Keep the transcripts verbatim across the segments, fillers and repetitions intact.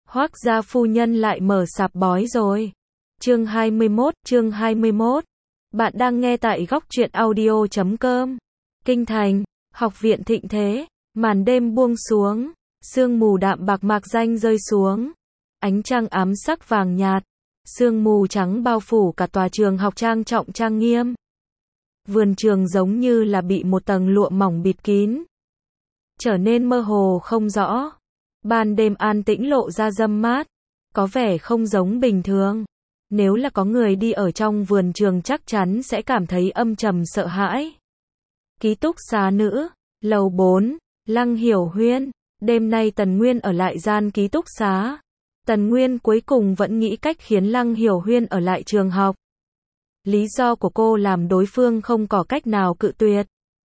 Hoác gia phu nhân lại mở sạp bói rồi. Chương hai mươi mốt, chương hai mươi mốt. Bạn đang nghe tại góc truyện audio chấm com. Kinh thành, học viện thịnh thế, màn đêm buông xuống, sương mù đạm bạc mạc danh rơi xuống. Ánh trăng ám sắc vàng nhạt, sương mù trắng bao phủ cả tòa trường học trang trọng trang nghiêm. Vườn trường giống như là bị một tầng lụa mỏng bịt kín, trở nên mơ hồ không rõ. Ban đêm an tĩnh lộ ra râm mát, có vẻ không giống bình thường. Nếu là có người đi ở trong vườn trường chắc chắn sẽ cảm thấy âm trầm sợ hãi. Ký túc xá nữ, lầu bốn, Lăng Hiểu Huyên. Đêm nay Tần Nguyên ở lại gian ký túc xá. Tần Nguyên cuối cùng vẫn nghĩ cách khiến Lăng Hiểu Huyên ở lại trường học. Lý do của cô làm đối phương không có cách nào cự tuyệt.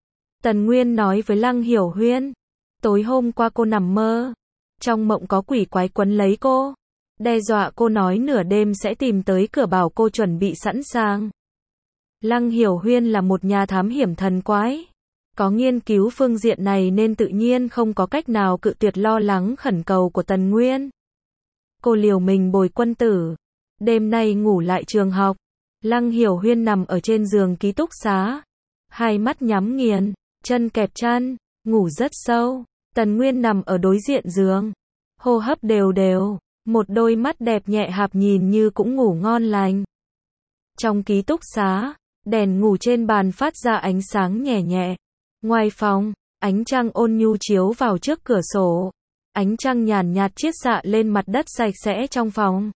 Tần Nguyên nói với Lăng Hiểu Huyên, tối hôm qua cô nằm mơ, trong mộng có quỷ quái quấn lấy cô, đe dọa cô nói nửa đêm sẽ tìm tới cửa bảo cô chuẩn bị sẵn sàng. Lăng Hiểu Huyên là một nhà thám hiểm thần quái, có nghiên cứu phương diện này nên tự nhiên không có cách nào cự tuyệt lo lắng khẩn cầu của Tần Nguyên. Cô liều mình bồi quân tử, đêm nay ngủ lại trường học. Lăng Hiểu Huyên nằm ở trên giường ký túc xá, hai mắt nhắm nghiền, chân kẹp chăn, ngủ rất sâu. Tần Nguyên nằm ở đối diện giường, hô hấp đều đều, một đôi mắt đẹp nhẹ hạp nhìn như cũng ngủ ngon lành. Trong ký túc xá, đèn ngủ trên bàn phát ra ánh sáng nhẹ nhẹ. Ngoài phòng, ánh trăng ôn nhu chiếu vào trước cửa sổ. Ánh trăng nhàn nhạt chiết xạ lên mặt đất sạch sẽ trong phòng.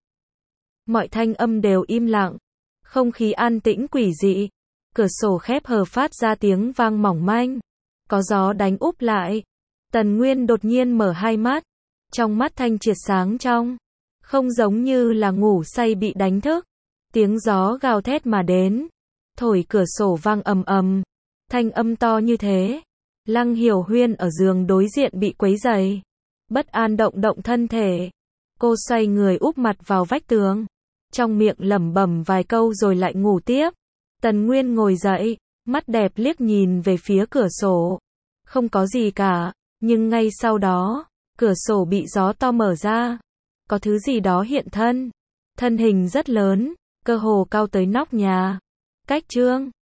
Mọi thanh âm đều im lặng, không khí an tĩnh quỷ dị. Cửa sổ khép hờ phát ra tiếng vang mỏng manh, có gió đánh úp lại. Tần Nguyên đột nhiên mở hai mắt, trong mắt thanh triệt sáng trong, không giống như là ngủ say bị đánh thức. Tiếng gió gào thét mà đến, thổi cửa sổ vang ầm ầm, thanh âm to như thế. Lăng Hiểu Huyên ở giường đối diện bị quấy rầy, bất an động động thân thể. Cô xoay người úp mặt vào vách tường, trong miệng lẩm bẩm vài câu rồi lại ngủ tiếp. Tần Nguyên ngồi dậy, mắt đẹp liếc nhìn về phía cửa sổ, không có gì cả. Nhưng ngay sau đó, cửa sổ bị gió to mở ra, có thứ gì đó hiện thân, thân hình rất lớn, cơ hồ cao tới nóc nhà. Cách Trương,